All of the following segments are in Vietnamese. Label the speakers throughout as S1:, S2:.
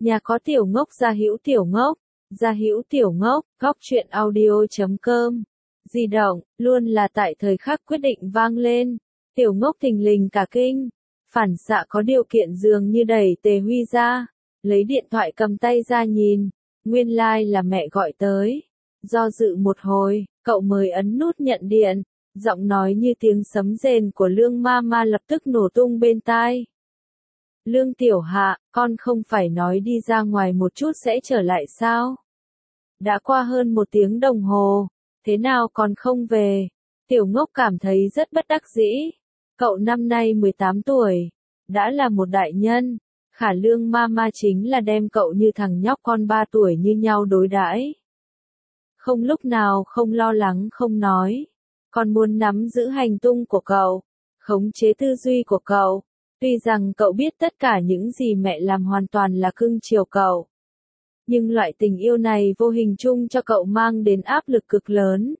S1: Nhà có tiểu ngốc gia hữu tiểu ngốc, gia hữu tiểu ngốc, góc truyện audio.com. Di động, luôn là tại thời khắc quyết định vang lên. Tiểu ngốc thình lình cả kinh. Phản xạ có điều kiện dường như đẩy Tề Huy ra. Lấy điện thoại cầm tay ra nhìn. Nguyên lai là mẹ gọi tới. Do dự một hồi, cậu mới ấn nút nhận điện. Giọng nói như tiếng sấm rền của Lương Mama lập tức nổ tung bên tai. Lương Tiểu Hạ, con không phải nói đi ra ngoài một chút sẽ trở lại sao? Đã qua hơn 1 tiếng đồng hồ, thế nào còn không về? Tiểu ngốc cảm thấy rất bất đắc dĩ. Cậu năm nay 18 tuổi, đã là một đại nhân. Khả Lương Mama chính là đem cậu như thằng nhóc con 3 tuổi như nhau đối đãi. Không lúc nào không lo lắng không nói. Còn muốn nắm giữ hành tung của cậu, khống chế tư duy của cậu. Tuy rằng cậu biết tất cả những gì mẹ làm hoàn toàn là cưng chiều cậu. Nhưng loại tình yêu này vô hình chung cho cậu mang đến áp lực cực lớn.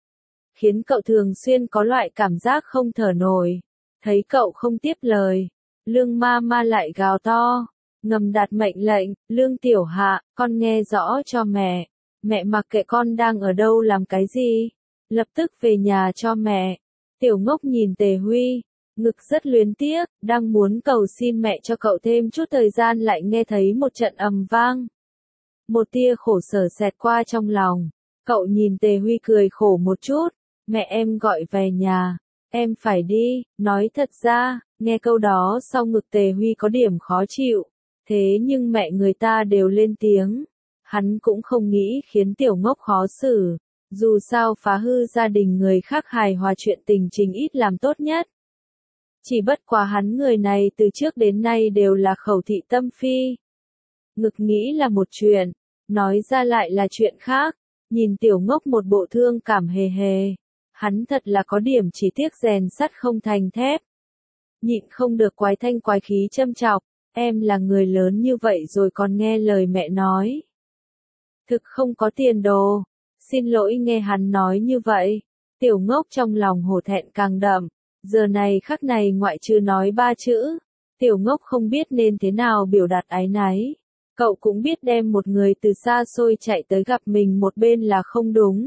S1: Khiến cậu thường xuyên có loại cảm giác không thở nổi. Thấy cậu không tiếp lời, Lương Mama lại gào to, ngầm đạt mệnh lệnh, Lương Tiểu Hạ, con nghe rõ cho mẹ. Mẹ mặc kệ con đang ở đâu làm cái gì. Lập tức về nhà cho mẹ. Tiểu ngốc nhìn Tề Huy. Ngực rất luyến tiếc, đang muốn cầu xin mẹ cho cậu thêm chút thời gian lại nghe thấy một trận ầm vang. Một tia khổ sở xẹt qua trong lòng. Cậu nhìn Tề Huy cười khổ một chút. Mẹ em gọi về nhà. Em phải đi, nói thật ra, nghe câu đó sau ngực Tề Huy có điểm khó chịu. Thế nhưng mẹ người ta đều lên tiếng. Hắn cũng không nghĩ khiến tiểu ngốc khó xử. Dù sao phá hư gia đình người khác hài hòa chuyện tình trình ít làm tốt nhất. Chỉ bất quá hắn người này từ trước đến nay đều là khẩu thị tâm phi. Ngực nghĩ là một chuyện, nói ra lại là chuyện khác. Nhìn tiểu ngốc một bộ thương cảm hề hề. Hắn thật là có điểm chỉ tiếc rèn sắt không thành thép. Nhịn không được quái thanh quái khí châm chọc. Em là người lớn như vậy rồi còn nghe lời mẹ nói. Thực không có tiền đồ. Xin lỗi nghe hắn nói như vậy. Tiểu ngốc trong lòng hổ thẹn càng đậm. Giờ này khắc này ngoại trừ nói 3 chữ. Tiểu ngốc không biết nên thế nào biểu đạt áy náy. Cậu cũng biết đem một người từ xa xôi chạy tới gặp mình một bên là không đúng.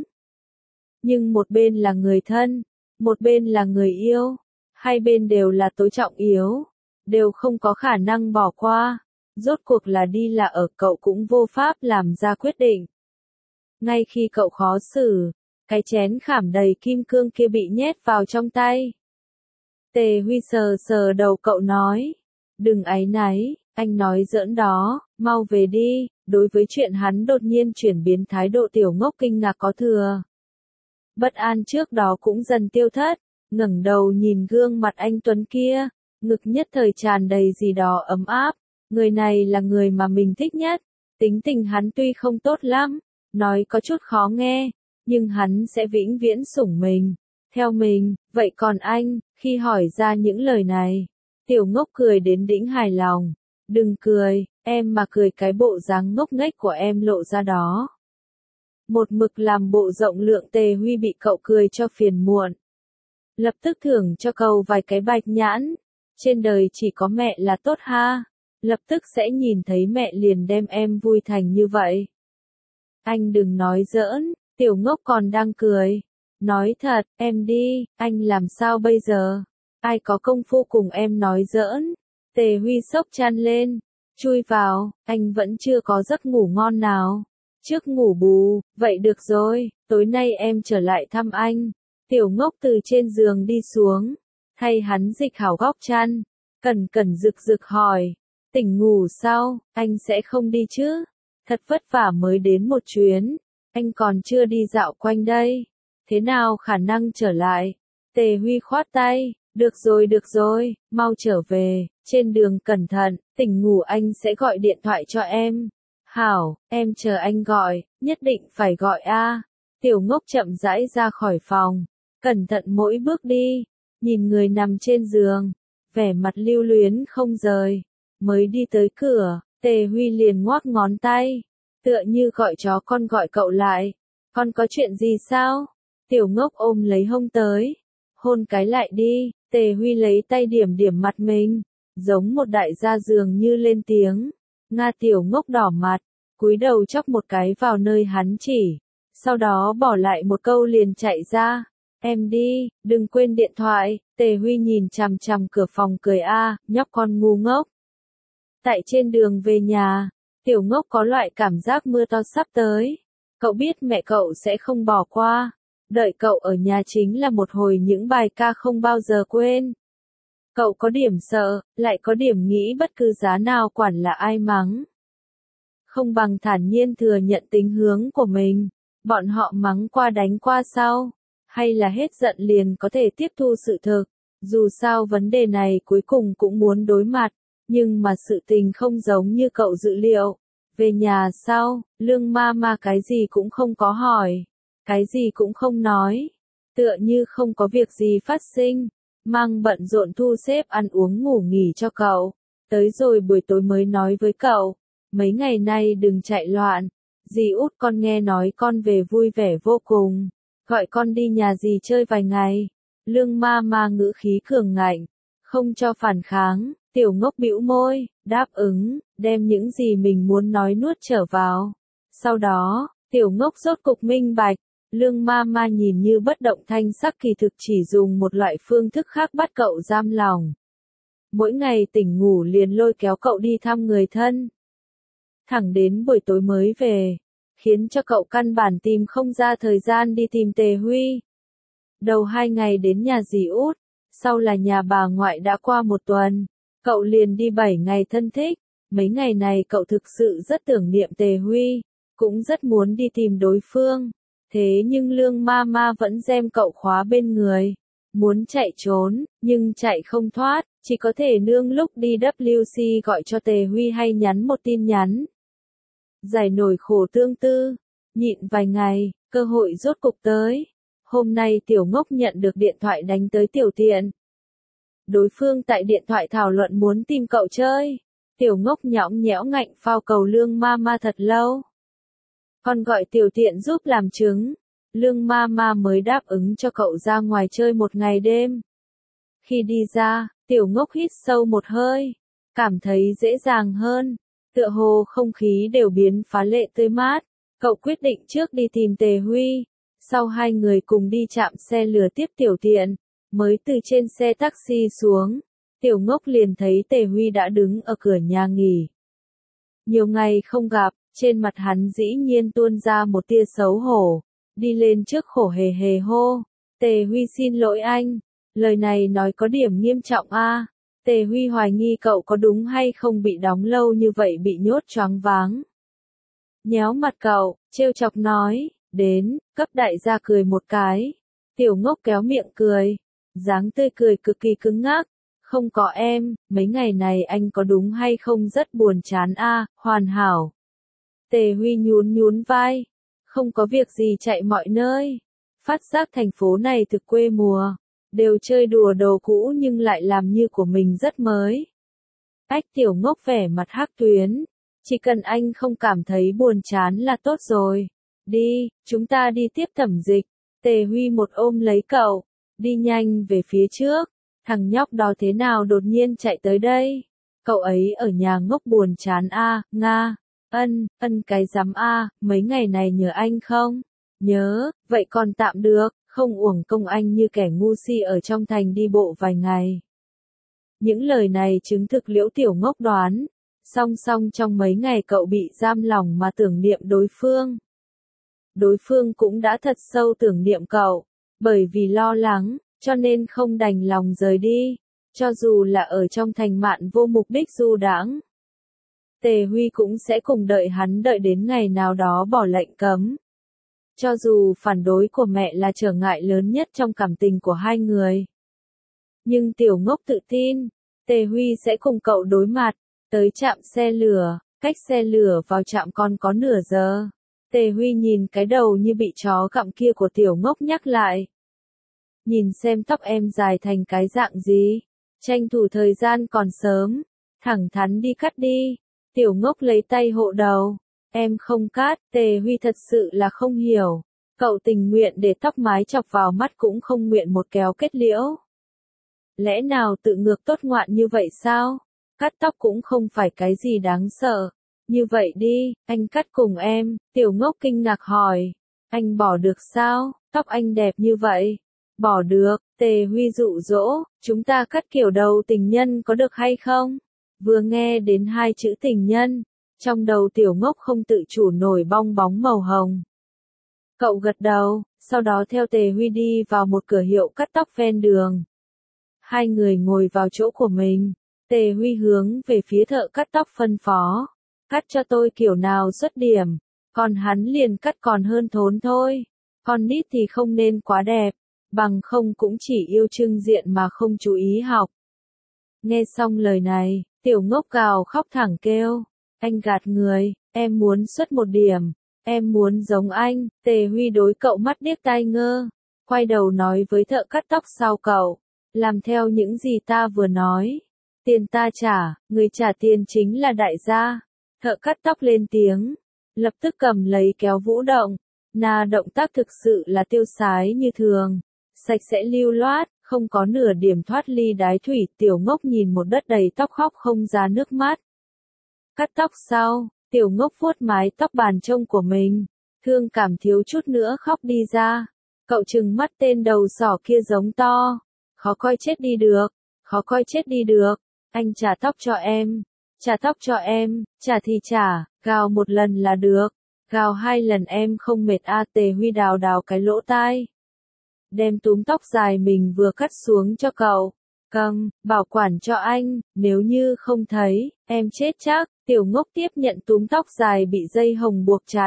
S1: Nhưng một bên là người thân. Một bên là người yêu. Hai bên đều là tối trọng yếu. Đều không có khả năng bỏ qua. Rốt cuộc là đi là ở cậu cũng vô pháp làm ra quyết định. Ngay khi cậu khó xử, cái chén khảm đầy kim cương kia bị nhét vào trong tay. Tề Huy sờ sờ đầu cậu nói. Đừng áy náy, anh nói giỡn đó, mau về đi. Đối với chuyện hắn đột nhiên chuyển biến thái độ tiểu ngốc kinh ngạc có thừa. Bất an trước đó cũng dần tiêu thất, ngẩng đầu nhìn gương mặt anh Tuấn kia, ngực nhất thời tràn đầy gì đó ấm áp. Người này là người mà mình thích nhất. Tính tình hắn tuy không tốt lắm, nói có chút khó nghe, nhưng hắn sẽ vĩnh viễn sủng mình, theo mình. Vậy còn anh, khi hỏi ra những lời này, tiểu ngốc cười đến đĩnh hài lòng. Đừng cười, em mà cười cái bộ dáng ngốc nghếch của em lộ ra đó. Một mực làm bộ rộng lượng Tề Huy bị cậu cười cho phiền muộn. Lập tức thưởng cho cậu vài cái bạch nhãn. Trên đời chỉ có mẹ là tốt ha. Lập tức sẽ nhìn thấy mẹ liền đem em vui thành như vậy. Anh đừng nói giỡn, tiểu ngốc còn đang cười. Nói thật, em đi, anh làm sao bây giờ? Ai có công phu cùng em nói giỡn? Tề Huy sốc chăn lên, chui vào, anh vẫn chưa có giấc ngủ ngon nào. Trước ngủ bù, vậy được rồi, tối nay em trở lại thăm anh. Tiểu ngốc từ trên giường đi xuống, thay hắn dịch hảo góc chăn, cẩn cẩn rực rực hỏi. Tỉnh ngủ sao, anh sẽ không đi chứ? Thật vất vả mới đến một chuyến, anh còn chưa đi dạo quanh đây. Thế nào khả năng trở lại? Tề Huy khoát tay, được rồi, mau trở về, trên đường cẩn thận, tỉnh ngủ anh sẽ gọi điện thoại cho em. Hảo, em chờ anh gọi, nhất định phải gọi a. Tiểu ngốc chậm rãi ra khỏi phòng, cẩn thận mỗi bước đi, nhìn người nằm trên giường, vẻ mặt lưu luyến không rời. Mới đi tới cửa, Tề Huy liền ngoắc ngón tay, tựa như gọi chó con gọi cậu lại. Con có chuyện gì sao? Tiểu ngốc ôm lấy hông tới, hôn cái lại đi. Tề Huy lấy tay điểm điểm mặt mình, giống một đại gia dường như lên tiếng. Nga tiểu ngốc đỏ mặt, cúi đầu chóc một cái vào nơi hắn chỉ, sau đó bỏ lại một câu liền chạy ra. Em đi, đừng quên điện thoại. Tề Huy nhìn chằm chằm cửa phòng cười nhóc con ngu ngốc. Tại trên đường về nhà, tiểu ngốc có loại cảm giác mưa to sắp tới. Cậu biết mẹ cậu sẽ không bỏ qua. Đợi cậu ở nhà chính là một hồi những bài ca không bao giờ quên. Cậu có điểm sợ, lại có điểm nghĩ bất cứ giá nào quản là ai mắng. Không bằng thản nhiên thừa nhận tính hướng của mình. Bọn họ mắng qua đánh qua sau. Hay là hết giận liền có thể tiếp thu sự thực. Dù sao vấn đề này cuối cùng cũng muốn đối mặt. Nhưng mà sự tình không giống như cậu dự liệu. Về nhà sau, Lương Mama cái gì cũng không có hỏi. Cái gì cũng không nói. Tựa như không có việc gì phát sinh. Mang bận rộn thu xếp ăn uống ngủ nghỉ cho cậu. Tới rồi buổi tối mới nói với cậu. Mấy ngày nay đừng chạy loạn. Dì út con nghe nói con về vui vẻ vô cùng. Gọi con đi nhà dì chơi vài ngày. Lương Mama ngữ khí cường ngạnh. Không cho phản kháng. Tiểu ngốc bĩu môi, đáp ứng, đem những gì mình muốn nói nuốt trở vào. Sau đó, tiểu ngốc rốt cục minh bạch. Lương Mama nhìn như bất động thanh sắc kỳ thực chỉ dùng một loại phương thức khác bắt cậu giam lòng. Mỗi ngày tỉnh ngủ liền lôi kéo cậu đi thăm người thân. Thẳng đến buổi tối mới về, khiến cho cậu căn bản tìm không ra thời gian đi tìm Tề Huy. Đầu 2 ngày đến nhà dì út, sau là nhà bà ngoại đã qua 1 tuần, cậu liền đi 7 ngày thân thích. Mấy ngày này cậu thực sự rất tưởng niệm Tề Huy, cũng rất muốn đi tìm đối phương. Thế nhưng Lương Mama vẫn giam cậu khóa bên người. Muốn chạy trốn, nhưng chạy không thoát, chỉ có thể nương lúc đi WC gọi cho Tề Huy hay nhắn một tin nhắn. Giải nổi khổ tương tư, nhịn vài ngày, cơ hội rốt cục tới. Hôm nay tiểu ngốc nhận được điện thoại đánh tới tiểu tiện. Đối phương tại điện thoại thảo luận muốn tìm cậu chơi. Tiểu ngốc nhõng nhẽo ngạnh phao cầu Lương Mama thật lâu. Còn gọi tiểu tiện giúp làm chứng. Lương Mama mới đáp ứng cho cậu ra ngoài chơi 1 ngày đêm. Khi đi ra, tiểu ngốc hít sâu một hơi. Cảm thấy dễ dàng hơn. Tựa hồ không khí đều biến phá lệ tươi mát. Cậu quyết định trước đi tìm Tề Huy. Sau 2 người cùng đi chạm xe lửa tiếp tiểu tiện. Mới từ trên xe taxi xuống. Tiểu ngốc liền thấy Tề Huy đã đứng ở cửa nhà nghỉ. Nhiều ngày không gặp, trên mặt hắn dĩ nhiên tuôn ra một tia xấu hổ. Đi lên trước khổ hề hề hô. Tề Huy xin lỗi anh. Lời này nói có điểm nghiêm trọng Tề Huy hoài nghi cậu có đúng hay không bị đóng lâu như vậy bị nhốt choáng váng. Nhéo mặt cậu, trêu chọc nói, đến, cấp đại gia cười một cái. Tiểu ngốc kéo miệng cười. Dáng tươi cười cực kỳ cứng ngắc. Không có em, mấy ngày này anh có đúng hay không rất buồn chán hoàn hảo. Tề Huy nhún nhún vai. Không có việc gì chạy mọi nơi. Phát giác thành phố này thực quê mùa. Đều chơi đùa đồ cũ nhưng lại làm như của mình rất mới. Ách tiểu ngốc vẻ mặt hắc tuyến. Chỉ cần anh không cảm thấy buồn chán là tốt rồi. Đi, chúng ta đi tiếp thẩm dịch. Tề Huy một ôm lấy cậu. Đi nhanh về phía trước. Thằng nhóc đó thế nào đột nhiên chạy tới đây? Cậu ấy ở nhà ngốc buồn chán Nga. Ân cái rắm mấy ngày này nhớ anh không? Nhớ, vậy còn tạm được, không uổng công anh như kẻ ngu si ở trong thành đi bộ vài ngày. Những lời này chứng thực Liễu Tiểu Ngốc đoán. Song song trong mấy ngày cậu bị giam lòng mà tưởng niệm đối phương. Đối phương cũng đã thật sâu tưởng niệm cậu, bởi vì lo lắng, cho nên không đành lòng rời đi, cho dù là ở trong thành mạn vô mục đích du đãng. Tề Huy cũng sẽ cùng đợi hắn đợi đến ngày nào đó bỏ lệnh cấm. Cho dù phản đối của mẹ là trở ngại lớn nhất trong cảm tình của 2 người. Nhưng Tiểu Ngốc tự tin, Tề Huy sẽ cùng cậu đối mặt, tới trạm xe lửa, cách xe lửa vào trạm còn có nửa giờ. Tề Huy nhìn cái đầu như bị chó gặm kia của Tiểu Ngốc nhắc lại. Nhìn xem tóc em dài thành cái dạng gì, tranh thủ thời gian còn sớm, thẳng thắn đi cắt đi. Tiểu Ngốc lấy tay hộ đầu. Em không cắt. Tề Huy thật sự là không hiểu. Cậu tình nguyện để tóc mái chọc vào mắt cũng không nguyện một kéo kết liễu. Lẽ nào tự ngược tốt ngoạn như vậy sao? Cắt tóc cũng không phải cái gì đáng sợ. Như vậy đi, anh cắt cùng em, Tiểu Ngốc kinh ngạc hỏi. Anh bỏ được sao, tóc anh đẹp như vậy. Bỏ được, Tề Huy dụ dỗ, chúng ta cắt kiểu đầu tình nhân có được hay không? Vừa nghe đến hai chữ tình nhân, trong đầu Tiểu Ngốc không tự chủ nổi bong bóng màu hồng. Cậu gật đầu, sau đó theo Tề Huy đi vào một cửa hiệu cắt tóc ven đường. Hai người ngồi vào chỗ của mình, Tề Huy hướng về phía thợ cắt tóc phân phó. Cắt cho tôi kiểu nào xuất điểm, còn hắn liền cắt còn hơn thốn thôi. Con nít thì không nên quá đẹp, bằng không cũng chỉ yêu trưng diện mà không chú ý học. Nghe xong lời này, Tiểu Ngốc gào khóc thẳng kêu. Anh gạt người, em muốn xuất một điểm, em muốn giống anh. Tề Huy đối cậu mắt điếc tai ngơ, quay đầu nói với thợ cắt tóc sau cậu. Làm theo những gì ta vừa nói. Tiền ta trả, người trả tiền chính là đại gia. Thợ cắt tóc lên tiếng, lập tức cầm lấy kéo vũ động. Động tác thực sự là tiêu sái như thường, sạch sẽ lưu loát, không có nửa điểm thoát ly đái thủy. Tiểu Ngốc nhìn một đất đầy tóc khóc không ra nước mắt. Cắt tóc sau, Tiểu Ngốc vuốt mái tóc bàn trông của mình, thương cảm thiếu chút nữa khóc đi ra. Cậu trừng mắt tên đầu sỏ kia giống to. Khó coi chết đi được, khó coi chết đi được, anh trả tóc cho em, trả tóc cho em, trả thì trả, gào một lần là được, gào hai lần em không mệt à. Tề Huy đào đào cái lỗ tai, đem túm tóc dài mình vừa cắt xuống cho cậu, cầm, bảo quản cho anh, nếu như không thấy, em chết chắc. Tiểu Ngốc tiếp nhận túm tóc dài bị dây hồng buộc chặt,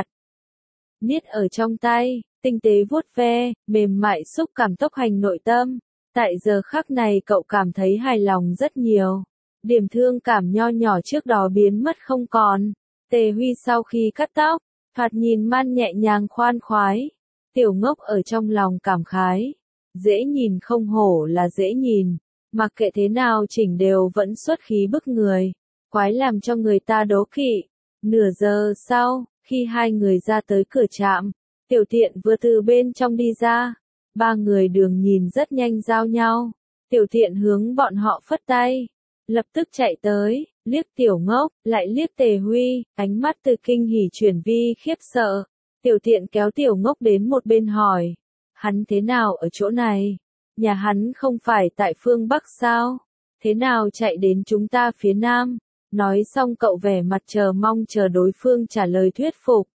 S1: niết ở trong tay, tinh tế vuốt ve, mềm mại xúc cảm tốc hành nội tâm. Tại giờ khắc này cậu cảm thấy hài lòng rất nhiều. Điểm thương cảm nho nhỏ trước đó biến mất không còn. Tề Huy sau khi cắt tóc, thoạt nhìn man nhẹ nhàng khoan khoái. Tiểu Ngốc ở trong lòng cảm khái. Dễ nhìn không hổ là dễ nhìn. Mặc kệ thế nào chỉnh đều vẫn xuất khí bức người. Quái làm cho người ta đố kỵ. Nửa giờ sau, khi hai người ra tới cửa trạm, Tiểu Thiện vừa từ bên trong đi ra. Ba người đường nhìn rất nhanh giao nhau. Tiểu Thiện hướng bọn họ phất tay, lập tức chạy tới, liếc Tiểu Ngốc, lại liếc Tề Huy, ánh mắt từ kinh hỉ chuyển vi khiếp sợ. Tiểu Thiện kéo Tiểu Ngốc đến một bên hỏi, hắn thế nào ở chỗ này? Nhà hắn không phải tại phương Bắc sao? Thế nào chạy đến chúng ta phía Nam? Nói xong cậu vẻ mặt chờ mong chờ đối phương trả lời thuyết phục.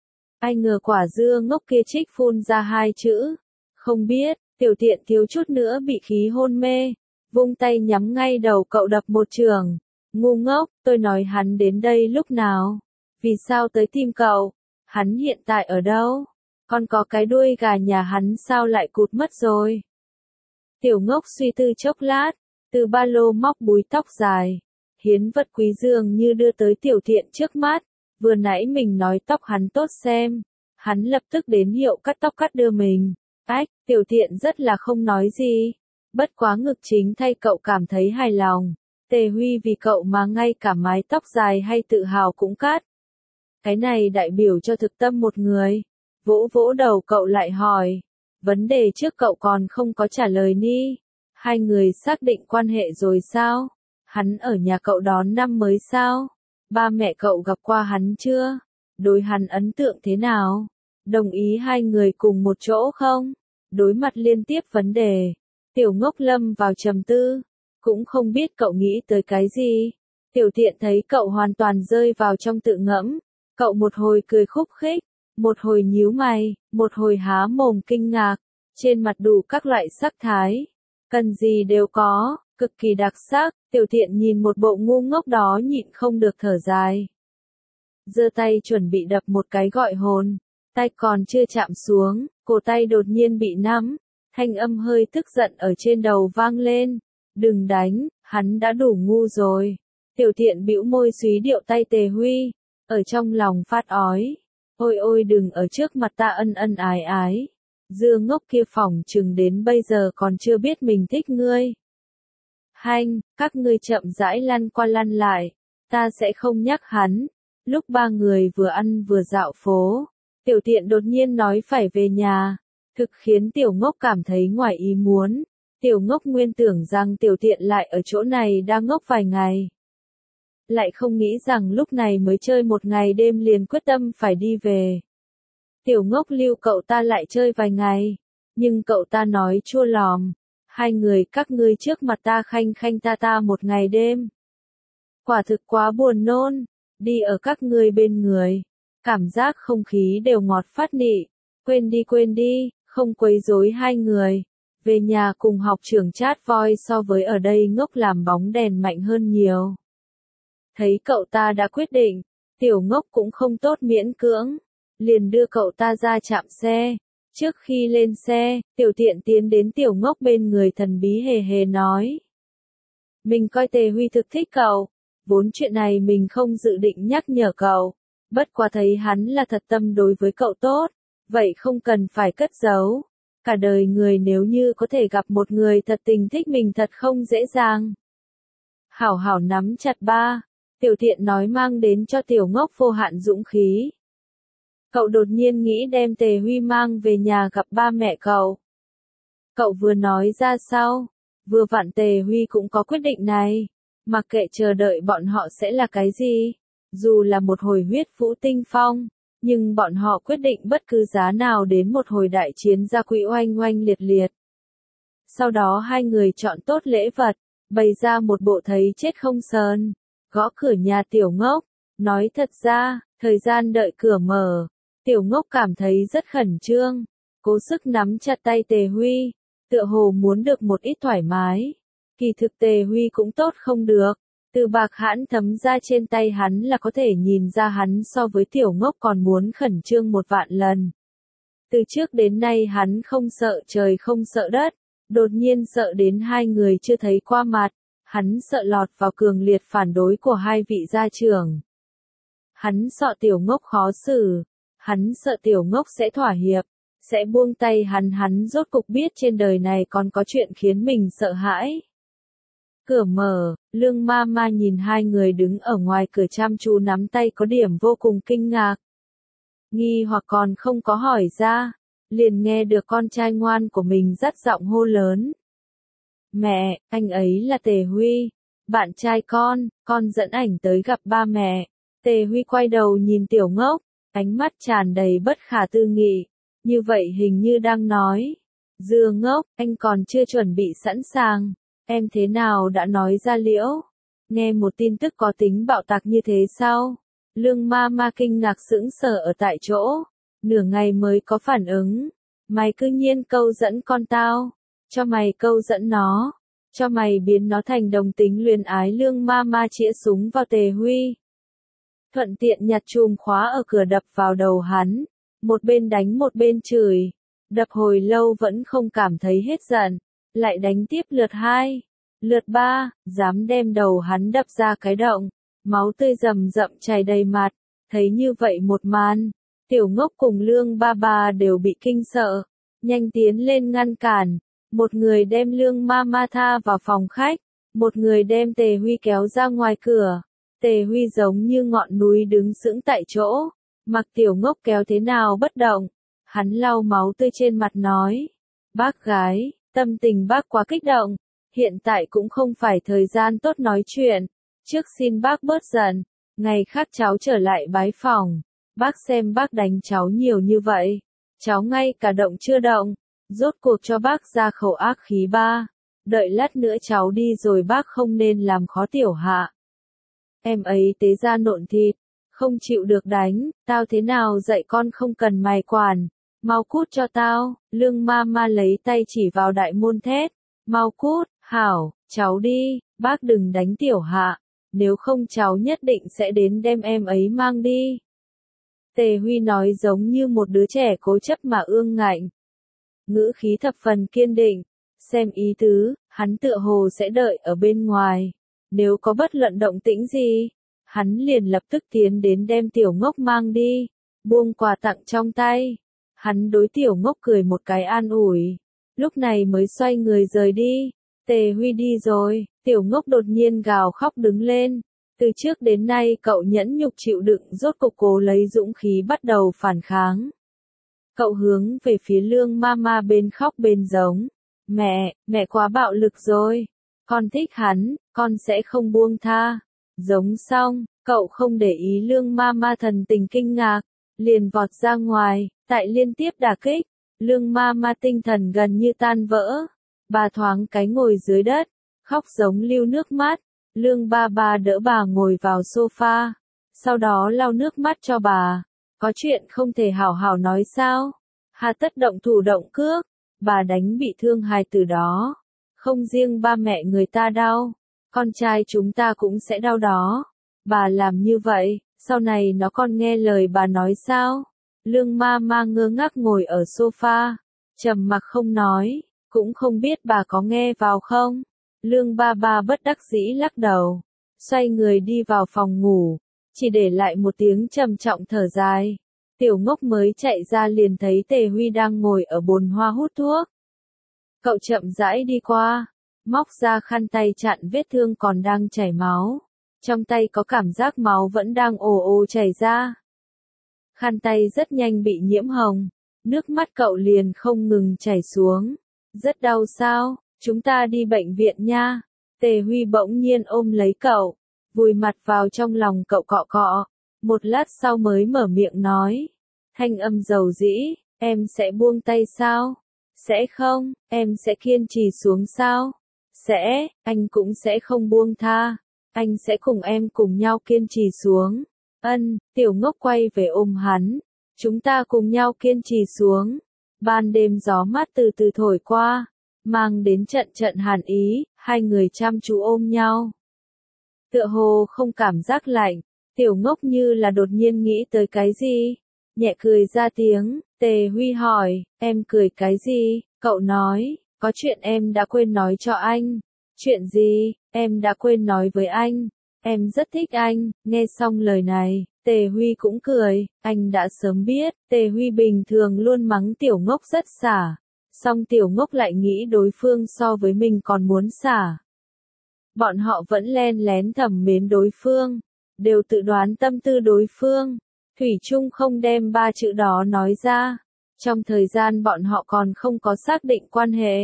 S1: Ai ngờ quả dưa ngốc kia trích phun ra hai chữ. Không biết. Tiểu Thiện thiếu chút nữa bị khí hôn mê, vung tay nhắm ngay đầu cậu đập một chưởng. Ngu ngốc, tôi nói hắn đến đây lúc nào? Vì sao tới tìm cậu? Hắn hiện tại ở đâu? Còn có cái đuôi gà nhà hắn sao lại cụt mất rồi? Tiểu Ngốc suy tư chốc lát, từ ba lô móc búi tóc dài, hiến vật quý dường như đưa tới Tiểu Thiện trước mắt. Vừa nãy mình nói tóc hắn tốt xem, hắn lập tức đến hiệu cắt tóc cắt đưa mình. Ách, Tiểu Thiện rất là không nói gì. Bất quá ngực chính thay cậu cảm thấy hài lòng. Tề Huy vì cậu mà ngay cả mái tóc dài hay tự hào cũng cắt. Cái này đại biểu cho thực tâm một người. Vỗ vỗ đầu cậu lại hỏi. Vấn đề trước cậu còn không có trả lời ni. Hai người xác định quan hệ rồi sao? Hắn ở nhà cậu đón năm mới sao? Ba mẹ cậu gặp qua hắn chưa? Đối hắn ấn tượng thế nào? Đồng ý hai người cùng một chỗ không? Đối mặt liên tiếp vấn đề, Tiểu Ngốc lâm vào trầm tư, cũng không biết cậu nghĩ tới cái gì. Tiểu Thiện thấy cậu hoàn toàn rơi vào trong tự ngẫm, cậu một hồi cười khúc khích, một hồi nhíu mày, một hồi há mồm kinh ngạc, trên mặt đủ các loại sắc thái, cần gì đều có, cực kỳ đặc sắc. Tiểu Thiện nhìn một bộ ngu ngốc đó nhịn không được thở dài, giơ tay chuẩn bị đập một cái gọi hồn. Tay còn chưa chạm xuống, cổ tay đột nhiên bị nắm, thanh âm hơi tức giận ở trên đầu vang lên. Đừng đánh, hắn đã đủ ngu rồi. Tiểu Thiện bĩu môi xúy điệu tay Tề Huy, ở trong lòng phát ói. Ôi ôi đừng ở trước mặt ta ân ân ái ái. Dưa ngốc kia phỏng chừng đến bây giờ còn chưa biết mình thích ngươi. Hanh, các ngươi chậm rãi lăn qua lăn lại, ta sẽ không nhắc hắn. Lúc ba người vừa ăn vừa dạo phố, Tiểu Thiện đột nhiên nói phải về nhà, thực khiến Tiểu Ngốc cảm thấy ngoài ý muốn. Tiểu Ngốc nguyên tưởng rằng Tiểu Thiện lại ở chỗ này đang ngốc vài ngày. lại không nghĩ rằng lúc này mới chơi một ngày đêm liền quyết tâm phải đi về. Tiểu ngốc lưu cậu ta lại chơi vài ngày, nhưng cậu ta nói chua lòm, hai người các ngươi trước mặt ta khanh khanh ta một ngày đêm. Quả thực quá buồn nôn, đi ở các ngươi bên người, cảm giác không khí đều ngọt phát nị, quên đi, không quấy rối hai người. Về nhà cùng học trưởng chát voi so với ở đây ngốc làm bóng đèn mạnh hơn nhiều. Thấy cậu ta đã quyết định, tiểu ngốc cũng không tốt miễn cưỡng, liền đưa cậu ta ra trạm xe. Trước khi lên xe, tiểu tiện tiến đến tiểu ngốc bên người thần bí hề hề nói. Mình coi Tề Huy thực thích cậu, vốn chuyện này mình không dự định nhắc nhở cậu, bất quá thấy hắn là thật tâm đối với cậu tốt, vậy không cần phải cất giấu. Cả đời người nếu như có thể gặp một người thật tình thích mình thật không dễ dàng. Hảo hảo nắm chặt ba, tiểu tiện nói mang đến cho tiểu ngốc vô hạn dũng khí. Cậu đột nhiên nghĩ đem Tề Huy mang về nhà gặp ba mẹ cậu. Cậu vừa nói ra sau, vừa vặn Tề Huy cũng có quyết định này, mặc kệ chờ đợi bọn họ sẽ là cái gì, dù là một hồi huyết vũ tinh phong. Nhưng bọn họ quyết định bất cứ giá nào đến một hồi đại chiến gia quy oanh oanh liệt liệt. Sau đó hai người chọn tốt lễ vật, bày ra một bộ thấy chết không sờn, gõ cửa nhà tiểu ngốc, nói thật ra, thời gian đợi cửa mở, tiểu ngốc cảm thấy rất khẩn trương, cố sức nắm chặt tay Tề Huy, tựa hồ muốn được một ít thoải mái. Kỳ thực Tề Huy cũng tốt không được. Từ bạc hãn thấm ra trên tay hắn là có thể nhìn ra hắn so với tiểu ngốc còn muốn khẩn trương 1.000.000 lần. Từ trước đến nay hắn không sợ trời không sợ đất, đột nhiên sợ đến hai người chưa thấy qua mặt, hắn sợ lọt vào cường liệt phản đối của hai vị gia trưởng. Hắn sợ tiểu ngốc khó xử, hắn sợ tiểu ngốc sẽ thỏa hiệp, sẽ buông tay hắn rốt cục biết trên đời này còn có chuyện khiến mình sợ hãi. Cửa mở, Lương Mama nhìn hai người đứng ở ngoài cửa chăm chú nắm tay có điểm vô cùng kinh ngạc. Nghi hoặc còn không có hỏi ra, liền nghe được con trai ngoan của mình dắt giọng hô lớn. Mẹ, anh ấy là Tề Huy, bạn trai con dẫn ảnh tới gặp ba mẹ. Tề Huy quay đầu nhìn tiểu ngốc, ánh mắt tràn đầy bất khả tư nghị, như vậy hình như đang nói. Dưa ngốc, anh còn chưa chuẩn bị sẵn sàng. Em thế nào đã nói ra liễu? Nghe một tin tức có tính bạo tạc như thế sao? Lương Mama kinh ngạc sững sờ ở tại chỗ, nửa ngày mới có phản ứng. Mày cứ nhiên câu dẫn con tao, cho mày câu dẫn nó, cho mày biến nó thành đồng tính luyến ái. Lương Mama chĩa súng vào Tề Huy. Thuận tiện nhặt chùm khóa ở cửa đập vào đầu hắn, một bên đánh một bên chửi. Đập hồi lâu vẫn không cảm thấy hết giận. Lại đánh tiếp lượt 2, lượt 3, dám đem đầu hắn đập ra cái động, máu tươi rầm rậm chảy đầy mặt. Thấy như vậy một màn, tiểu ngốc cùng Lương Ba đều bị kinh sợ, nhanh tiến lên ngăn cản. Một người đem Lương Mama tha vào phòng khách, một người đem Tề Huy kéo ra ngoài cửa. Tề Huy giống như ngọn núi đứng sững tại chỗ, mặc tiểu ngốc kéo thế nào bất động. Hắn lau máu tươi trên mặt nói, bác gái. Tâm tình bác quá kích động, hiện tại cũng không phải thời gian tốt nói chuyện, trước xin bác bớt giận, ngày khác cháu trở lại bái phòng, bác xem bác đánh cháu nhiều như vậy, cháu ngay cả động chưa động, rốt cuộc cho bác ra khẩu ác khí ba, đợi lát nữa cháu đi rồi bác không nên làm khó tiểu hạ. Em ấy tế ra nộn thịt, không chịu được đánh, tao thế nào dạy con không cần mày quản. Mau cút cho tao, Lương Mama lấy tay chỉ vào đại môn thét. Mau cút, hảo, cháu đi, bác đừng đánh tiểu hạ, nếu không cháu nhất định sẽ đến đem em ấy mang đi. Tề Huy nói giống như một đứa trẻ cố chấp mà ương ngạnh. Ngữ khí thập phần kiên định, xem ý tứ, hắn tựa hồ sẽ đợi ở bên ngoài. Nếu có bất luận động tĩnh gì, hắn liền lập tức tiến đến đem tiểu ngốc mang đi, buông quà tặng trong tay. Hắn đối tiểu ngốc cười một cái an ủi, lúc này mới xoay người rời đi. Tề Huy đi rồi, tiểu ngốc đột nhiên gào khóc đứng lên. Từ trước đến nay cậu nhẫn nhục chịu đựng rốt cục cố lấy dũng khí bắt đầu phản kháng. Cậu hướng về phía Lương Mama bên khóc bên giống. Mẹ quá bạo lực rồi. Con thích hắn, con sẽ không buông tha. Giống xong, cậu không để ý Lương Mama thần tình kinh ngạc, liền vọt ra ngoài, tại liên tiếp đả kích, Lương Mama tinh thần gần như tan vỡ. Bà thoáng cái ngồi dưới đất, khóc giống lưu nước mắt, Lương ba ba đỡ bà ngồi vào sofa, sau đó lau nước mắt cho bà. Có chuyện không thể hảo hảo nói sao? Hà tất động thủ động cước, bà đánh bị thương hài tử đó. Không riêng ba mẹ người ta đau, con trai chúng ta cũng sẽ đau đó. Bà làm như vậy, sau này nó còn nghe lời bà nói sao? Lương Mama ngơ ngác ngồi ở sofa, trầm mặc không nói, cũng không biết bà có nghe vào không. Lương ba ba bất đắc dĩ lắc đầu, xoay người đi vào phòng ngủ, chỉ để lại một tiếng trầm trọng thở dài. Tiểu Ngốc mới chạy ra liền thấy Tề Huy đang ngồi ở bồn hoa hút thuốc. Cậu chậm rãi đi qua, móc ra khăn tay chặn vết thương còn đang chảy máu. Trong tay có cảm giác máu vẫn đang ồ ồ chảy ra. Khăn tay rất nhanh bị nhiễm hồng, nước mắt cậu liền không ngừng chảy xuống. Rất đau sao, chúng ta đi bệnh viện nha. Tề Huy bỗng nhiên ôm lấy cậu, vùi mặt vào trong lòng cậu cọ cọ. Một lát sau mới mở miệng nói, thanh âm dầu dĩ, em sẽ buông tay sao? Sẽ không, em sẽ kiên trì xuống sao? Sẽ, anh cũng sẽ không buông tha. Anh sẽ cùng em cùng nhau kiên trì xuống. Tiểu Ngốc quay về ôm hắn. Chúng ta cùng nhau kiên trì xuống. Ban đêm gió mát từ từ thổi qua, mang đến trận trận hàn ý, hai người chăm chú ôm nhau. Tựa hồ không cảm giác lạnh, Tiểu Ngốc như là đột nhiên nghĩ tới cái gì. Nhẹ cười ra tiếng, Tề Huy hỏi, em cười cái gì? Cậu nói, có chuyện em đã quên nói cho anh. Chuyện gì? Em đã quên nói với anh. Em rất thích anh. Nghe xong lời này, Tề Huy cũng cười, anh đã sớm biết. Tề Huy bình thường luôn mắng Tiểu Ngốc rất xả, song Tiểu Ngốc lại nghĩ đối phương so với mình còn muốn xả. Bọn họ vẫn len lén thầm mến đối phương, đều tự đoán tâm tư đối phương, thủy chung không đem ba chữ đó nói ra. Trong thời gian bọn họ còn không có xác định quan hệ,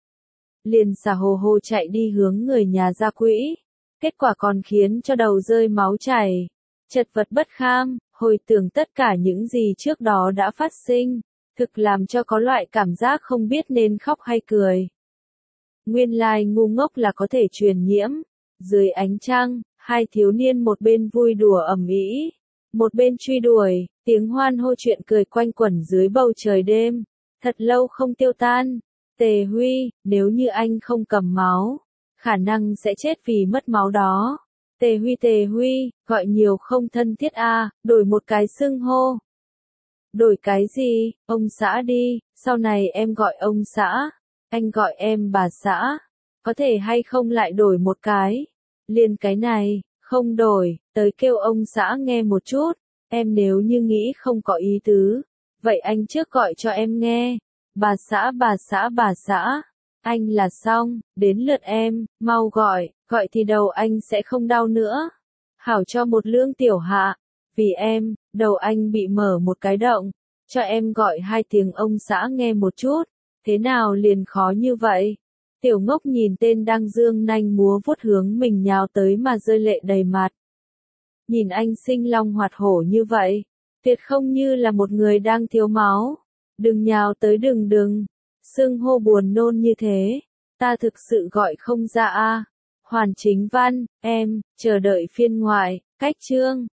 S1: liền xả hồ hồ chạy đi hướng người nhà ra quỹ, kết quả còn khiến cho đầu rơi máu chảy, chật vật bất kham, hồi tưởng tất cả những gì trước đó đã phát sinh, thực làm cho có loại cảm giác không biết nên khóc hay cười. Nguyên lai ngu ngốc là có thể truyền nhiễm. Dưới ánh trăng, hai thiếu niên một bên vui đùa ầm ĩ, một bên truy đuổi, tiếng hoan hô chuyện cười quanh quẩn dưới bầu trời đêm, thật lâu không tiêu tan. Tề Huy, nếu như anh không cầm máu, khả năng sẽ chết vì mất máu đó. Tề Huy, gọi nhiều không thân thiết a, đổi một cái xưng hô. Đổi cái gì, ông xã đi, sau này em gọi ông xã, anh gọi em bà xã. Có thể hay không lại đổi một cái? Liền cái này, không đổi, tới kêu ông xã nghe một chút. Em nếu như nghĩ không có ý tứ, vậy anh trước gọi cho em nghe. Bà xã. Anh là xong, đến lượt em, mau gọi, gọi thì đầu anh sẽ không đau nữa. Hảo cho một lương tiểu hạ. Vì em, đầu anh bị mở một cái động. Cho em gọi hai tiếng ông xã nghe một chút. Thế nào liền khó như vậy? Tiểu Ngốc nhìn tên đang dương nanh múa vuốt hướng mình nhào tới mà rơi lệ đầy mặt. Nhìn anh sinh long hoạt hổ như vậy, tuyệt không như là một người đang thiếu máu. Đừng nhào tới đừng, xưng hô buồn nôn như thế, ta thực sự gọi không ra a. Hoàn Chính Văn, em, chờ đợi phiên ngoại, cách chương.